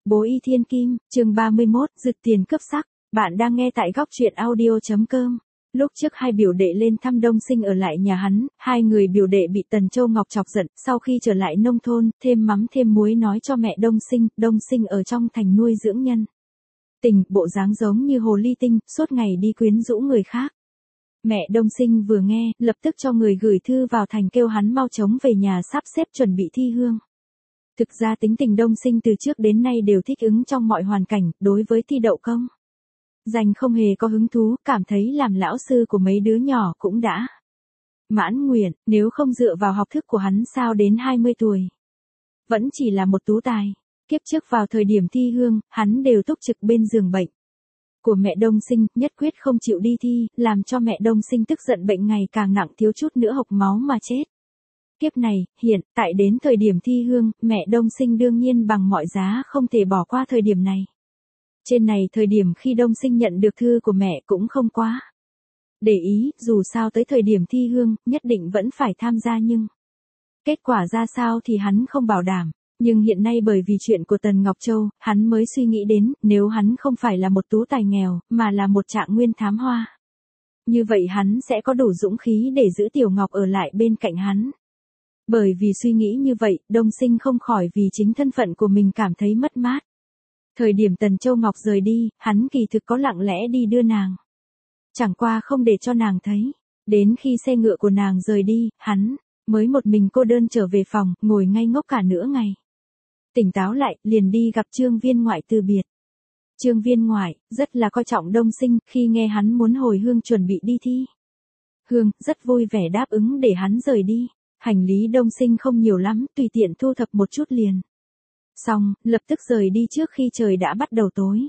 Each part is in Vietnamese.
Bố Y Thiên Kim, chương 31, rực tiền cướp sắc. Bạn đang nghe tại góc truyện audio.com. Lúc trước hai biểu đệ lên thăm Đông Sinh ở lại nhà hắn, hai người biểu đệ bị Tần Châu Ngọc chọc giận, sau khi trở lại nông thôn, thêm mắm thêm muối nói cho mẹ Đông Sinh ở trong thành nuôi dưỡng nhân tình, bộ dáng giống như hồ ly tinh, suốt ngày đi quyến rũ người khác. Mẹ Đông Sinh vừa nghe, lập tức cho người gửi thư vào thành kêu hắn mau chóng về nhà sắp xếp chuẩn bị thi hương. Thực ra tính tình Đông Sinh từ trước đến nay đều thích ứng trong mọi hoàn cảnh, đối với thi đậu công danh không hề có hứng thú, cảm thấy làm lão sư của mấy đứa nhỏ cũng đã mãn nguyện, nếu không dựa vào học thức của hắn sao đến 20 tuổi. Vẫn chỉ là một tú tài. Kiếp trước vào thời điểm thi hương, hắn đều túc trực bên giường bệnh của mẹ Đông Sinh, nhất quyết không chịu đi thi, làm cho mẹ Đông Sinh tức giận bệnh ngày càng nặng, thiếu chút nữa hộc máu mà chết. Kiếp này, hiện tại đến thời điểm thi hương, mẹ Đông Sinh đương nhiên bằng mọi giá không thể bỏ qua thời điểm này. Trên này thời điểm khi Đông Sinh nhận được thư của mẹ cũng không quá để ý, dù sao tới thời điểm thi hương, nhất định vẫn phải tham gia nhưng kết quả ra sao thì hắn không bảo đảm. Nhưng hiện nay bởi vì chuyện của Tần Ngọc Châu, hắn mới suy nghĩ đến, nếu hắn không phải là một tú tài nghèo, mà là một trạng nguyên thám hoa. Như vậy hắn sẽ có đủ dũng khí để giữ Tiểu Ngọc ở lại bên cạnh hắn. Bởi vì suy nghĩ như vậy, Đông Sinh không khỏi vì chính thân phận của mình cảm thấy mất mát. Thời điểm Tần Châu Ngọc rời đi, hắn kỳ thực có lặng lẽ đi đưa nàng. Chẳng qua không để cho nàng thấy. Đến khi xe ngựa của nàng rời đi, hắn mới một mình cô đơn trở về phòng, ngồi ngây ngốc cả nửa ngày. Tỉnh táo lại, liền đi gặp Trương Viên Ngoại từ biệt. Trương Viên Ngoại, rất là coi trọng Đông Sinh, khi nghe hắn muốn hồi hương chuẩn bị đi thi hương, rất vui vẻ đáp ứng để hắn rời đi. Hành lý Đông Sinh không nhiều lắm, tùy tiện thu thập một chút liền. Xong, lập tức rời đi trước khi trời đã bắt đầu tối.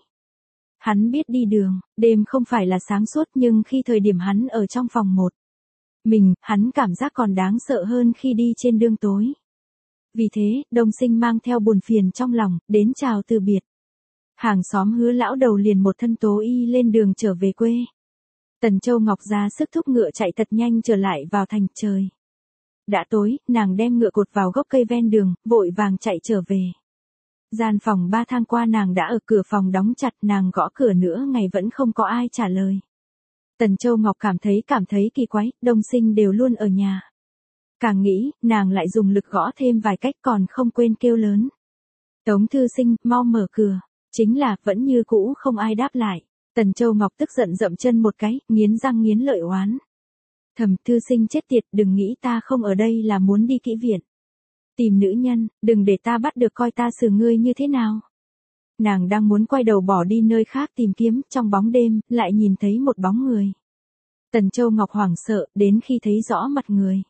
Hắn biết đi đường, đêm không phải là sáng suốt nhưng khi thời điểm hắn ở trong phòng một mình, hắn cảm giác còn đáng sợ hơn khi đi trên đường tối. Vì thế, Đông Sinh mang theo buồn phiền trong lòng, đến chào từ biệt. Hàng xóm Hứa lão đầu liền một thân tố y lên đường trở về quê. Tần Châu Ngọc ra sức thúc ngựa chạy thật nhanh trở lại vào thành. Trời đã tối, nàng đem ngựa cột vào gốc cây ven đường, vội vàng chạy trở về. Gian phòng 3 thang qua nàng đã ở cửa phòng đóng chặt, nàng gõ cửa nữa ngày vẫn không có ai trả lời. Tần Châu Ngọc cảm thấy kỳ quái, Đông Sinh đều luôn ở nhà. Càng nghĩ, nàng lại dùng lực gõ thêm vài cách còn không quên kêu lớn. Tống Thư Sinh, mau mở cửa. Chính là, vẫn như cũ không ai đáp lại. Tần Châu Ngọc tức giận dậm chân một cái, nghiến răng nghiến lợi oán. Thầm, Thư Sinh chết tiệt, đừng nghĩ ta không ở đây là muốn đi kỹ viện tìm nữ nhân, đừng để ta bắt được coi ta xử ngươi như thế nào. Nàng đang muốn quay đầu bỏ đi nơi khác tìm kiếm, trong bóng đêm, lại nhìn thấy một bóng người. Tần Châu Ngọc hoảng sợ, đến khi thấy rõ mặt người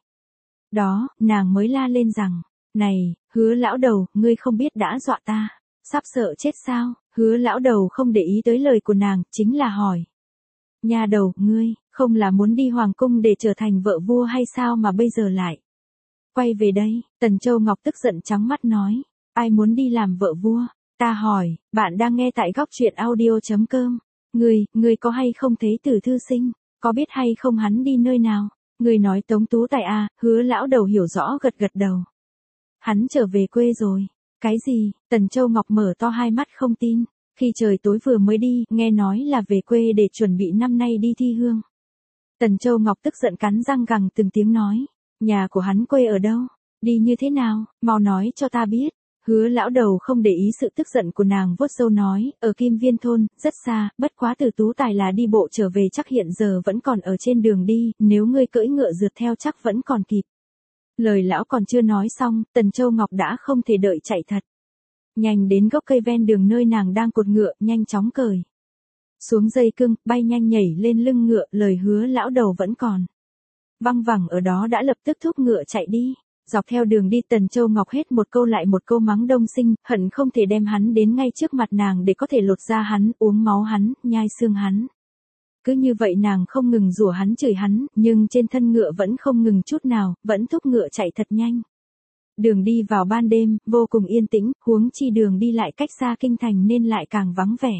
đó, nàng mới la lên rằng, này, Hứa lão đầu, ngươi không biết đã dọa ta, sắp sợ chết sao? Hứa lão đầu không để ý tới lời của nàng, chính là hỏi. Nha đầu, ngươi, không là muốn đi hoàng cung để trở thành vợ vua hay sao mà bây giờ lại quay về đây? Tần Châu Ngọc tức giận trắng mắt nói, ai muốn đi làm vợ vua? Ta hỏi, bạn đang nghe tại góc truyện audio.com. Ngươi có hay không thấy Từ Thư Sinh? Có biết hay không hắn đi nơi nào? Ngươi nói Tống Tú Tài à? Hứa lão đầu hiểu rõ gật gật đầu. Hắn trở về quê rồi. Cái gì? Tần Châu Ngọc mở to hai mắt không tin. Khi trời tối vừa mới đi, nghe nói là về quê để chuẩn bị năm nay đi thi hương. Tần Châu Ngọc tức giận cắn răng gằn từng tiếng nói, nhà của hắn quê ở đâu? Đi như thế nào? Mau nói cho ta biết. Hứa lão đầu không để ý sự tức giận của nàng, vuốt râu nói, ở Kim Viên thôn, rất xa, bất quá từ Tú Tài là đi bộ trở về, chắc hiện giờ vẫn còn ở trên đường đi, nếu ngươi cưỡi ngựa rượt theo chắc vẫn còn kịp. Lời lão còn chưa nói xong, Tần Châu Ngọc đã không thể đợi chạy thật nhanh đến gốc cây ven đường nơi nàng đang cột ngựa, nhanh chóng cởi xuống dây cương, bay nhanh nhảy lên lưng ngựa, lời Hứa lão đầu vẫn còn văng vẳng ở đó đã lập tức thúc ngựa chạy đi. Dọc theo đường đi Tần Châu Ngọc hết một câu lại một câu mắng Đông Sinh, hận không thể đem hắn đến ngay trước mặt nàng để có thể lột da hắn, uống máu hắn, nhai xương hắn. Cứ như vậy nàng không ngừng rủa hắn chửi hắn, nhưng trên thân ngựa vẫn không ngừng chút nào, vẫn thúc ngựa chạy thật nhanh. Đường đi vào ban đêm, vô cùng yên tĩnh, huống chi đường đi lại cách xa kinh thành nên lại càng vắng vẻ.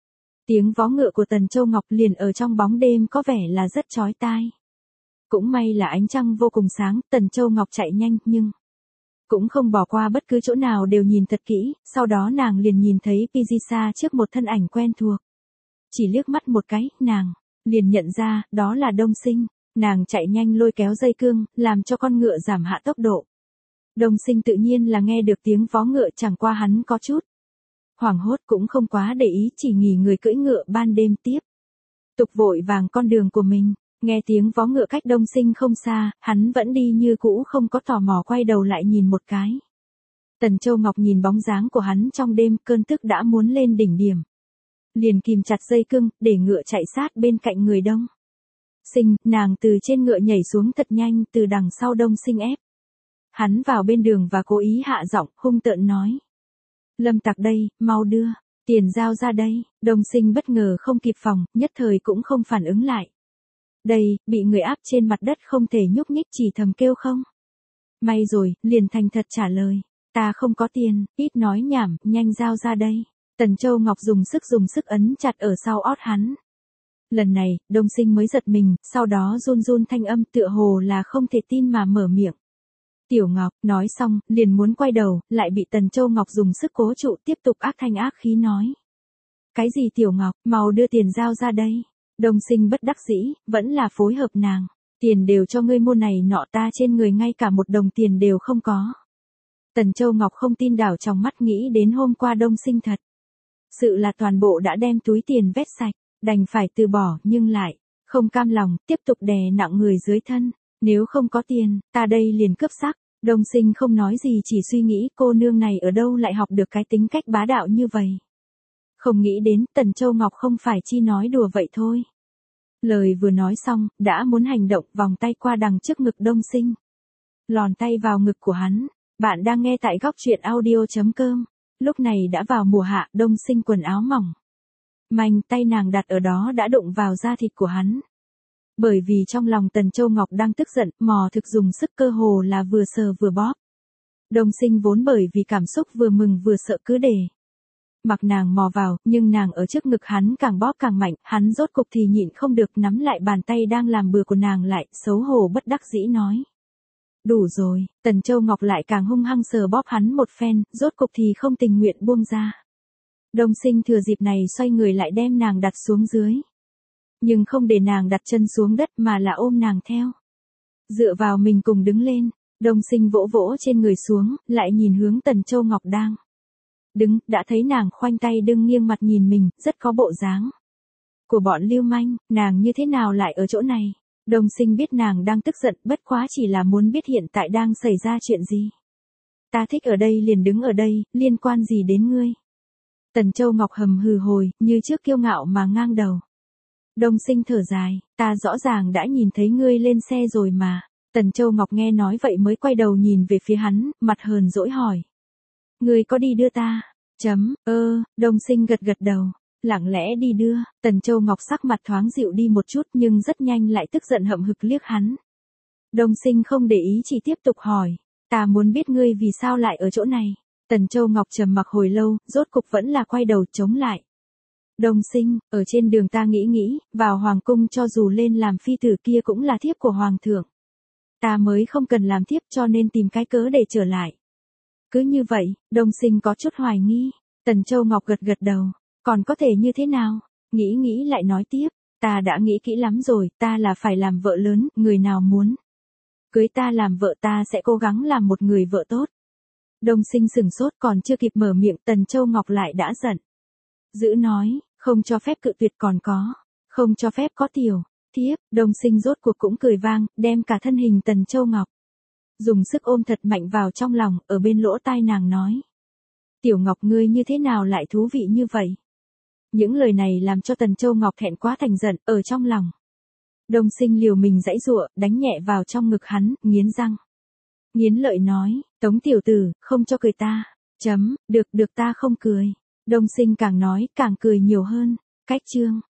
Tiếng vó ngựa của Tần Châu Ngọc liền ở trong bóng đêm có vẻ là rất chói tai. Cũng may là ánh trăng vô cùng sáng, Tần Châu Ngọc chạy nhanh, nhưng cũng không bỏ qua bất cứ chỗ nào đều nhìn thật kỹ, sau đó nàng liền nhìn thấy Pizisa trước một thân ảnh quen thuộc. Chỉ liếc mắt một cái, nàng liền nhận ra, đó là Đông Sinh. Nàng chạy nhanh lôi kéo dây cương, làm cho con ngựa giảm hạ tốc độ. Đông Sinh tự nhiên là nghe được tiếng vó ngựa, chẳng qua hắn có chút hoảng hốt, cũng không quá để ý, chỉ nghỉ người cưỡi ngựa ban đêm tiếp tục vội vàng con đường của mình. Nghe tiếng vó ngựa cách Đông Sinh không xa, hắn vẫn đi như cũ, không có tò mò quay đầu lại nhìn một cái. Tần Châu Ngọc nhìn bóng dáng của hắn trong đêm, cơn tức đã muốn lên đỉnh điểm. Liền kìm chặt dây cương, để ngựa chạy sát bên cạnh người Đông Sinh. Nàng từ trên ngựa nhảy xuống thật nhanh, từ đằng sau Đông Sinh ép hắn vào bên đường và cố ý hạ giọng, hung tợn nói: Lâm Tặc đây, mau đưa tiền giao ra đây. Đông Sinh bất ngờ không kịp phòng, nhất thời cũng không phản ứng lại. Đây, bị người áp trên mặt đất không thể nhúc nhích, chỉ thầm kêu không. May rồi, liền thành thật trả lời: Ta không có tiền, ít nói nhảm, nhanh giao ra đây. Tần Châu Ngọc dùng sức ấn chặt ở sau ót hắn. Lần này, Đông Sinh mới giật mình, sau đó run run thanh âm, tựa hồ là không thể tin mà mở miệng. Tiểu Ngọc, nói xong, liền muốn quay đầu, lại bị Tần Châu Ngọc dùng sức cố trụ, tiếp tục ác thanh ác khí nói: Cái gì Tiểu Ngọc, mau đưa tiền giao ra đây. Đông Sinh bất đắc dĩ, vẫn là phối hợp nàng. Tiền đều cho ngươi mua này nọ, ta trên người ngay cả một đồng tiền đều không có. Tần Châu Ngọc không tin đảo trong mắt, nghĩ đến hôm qua Đông Sinh thật sự là toàn bộ đã đem túi tiền vét sạch, đành phải từ bỏ, nhưng lại không cam lòng, tiếp tục đè nặng người dưới thân. Nếu không có tiền, ta đây liền cướp sắc. Đông Sinh không nói gì, chỉ suy nghĩ cô nương này ở đâu lại học được cái tính cách bá đạo như vậy. Không nghĩ đến, Tần Châu Ngọc không phải chỉ nói đùa vậy thôi. Lời vừa nói xong, đã muốn hành động, vòng tay qua đằng trước ngực Đông Sinh. Lòn tay vào ngực của hắn. Bạn đang nghe tại góc truyện audio.com. Lúc này đã vào mùa hạ, Đông Sinh quần áo mỏng manh, tay nàng đặt ở đó đã đụng vào da thịt của hắn. Bởi vì trong lòng Tần Châu Ngọc đang tức giận, mò thực dùng sức, cơ hồ là vừa sờ vừa bóp. Đông Sinh vốn bởi vì cảm xúc vừa mừng vừa sợ cứ để mặc nàng mò vào, nhưng nàng ở trước ngực hắn càng bóp càng mạnh, hắn rốt cục thì nhịn không được, nắm lại bàn tay đang làm bừa của nàng lại, xấu hổ bất đắc dĩ nói: Đủ rồi. Tần Châu Ngọc lại càng hung hăng sờ bóp hắn một phen, rốt cục thì không tình nguyện buông ra. Đông Sinh thừa dịp này xoay người lại đem nàng đặt xuống dưới. Nhưng không để nàng đặt chân xuống đất mà là ôm nàng theo. Dựa vào mình cùng đứng lên. Đông Sinh vỗ vỗ trên người xuống, lại nhìn hướng Tần Châu Ngọc đang đứng, đã thấy nàng khoanh tay đưng nghiêng mặt nhìn mình, rất có bộ dáng của bọn lưu manh. Nàng như thế nào lại ở chỗ này? Đông Sinh biết nàng đang tức giận, bất quá chỉ là muốn biết hiện tại đang xảy ra chuyện gì. Ta thích ở đây liền đứng ở đây, liên quan gì đến ngươi? Tần Châu Ngọc hầm hừ hồi, như trước kiêu ngạo mà ngang đầu. Đông Sinh thở dài: Ta rõ ràng đã nhìn thấy ngươi lên xe rồi mà. Tần Châu Ngọc nghe nói vậy mới quay đầu nhìn về phía hắn, mặt hờn dỗi hỏi: Ngươi có đi đưa ta? Đông Sinh gật gật đầu. Lặng lẽ đi đưa. Tần Châu Ngọc sắc mặt thoáng dịu đi một chút, nhưng rất nhanh lại tức giận hậm hực liếc hắn. Đông Sinh không để ý, chỉ tiếp tục hỏi: Ta muốn biết ngươi vì sao lại ở chỗ này. Tần Châu Ngọc trầm mặc hồi lâu, rốt cục vẫn là quay đầu chống lại. Đông Sinh, ở trên đường ta nghĩ, vào hoàng cung cho dù lên làm phi tử kia cũng là thiếp của hoàng thượng. Ta mới không cần làm thiếp, cho nên tìm cái cớ để trở lại. Cứ như vậy, Đông Sinh có chút hoài nghi. Tần Châu Ngọc gật gật đầu. Còn có thể như thế nào? Nghĩ lại nói tiếp: Ta đã nghĩ kỹ lắm rồi, ta là phải làm vợ lớn, người nào muốn cưới ta làm vợ ta sẽ cố gắng làm một người vợ tốt. Đông Sinh sửng sốt, còn chưa kịp mở miệng, Tần Châu Ngọc lại đã giận dữ nói: Không cho phép cự tuyệt, còn có không cho phép có tiểu thiếp. Đông Sinh rốt cuộc cũng cười vang, đem cả thân hình Tần Châu Ngọc dùng sức ôm thật mạnh vào trong lòng, ở bên lỗ tai nàng nói: Tiểu Ngọc, ngươi như thế nào lại thú vị như vậy? Những lời này làm cho Tần Châu Ngọc thẹn quá thành giận, ở trong lòng. Đông Sinh liều mình giãy giụa, đánh nhẹ vào trong ngực hắn, nghiến răng nghiến lợi nói: Tống tiểu tử, không cho cười ta. Được ta không cười. Đông Sinh càng nói, càng cười nhiều hơn. Cách chương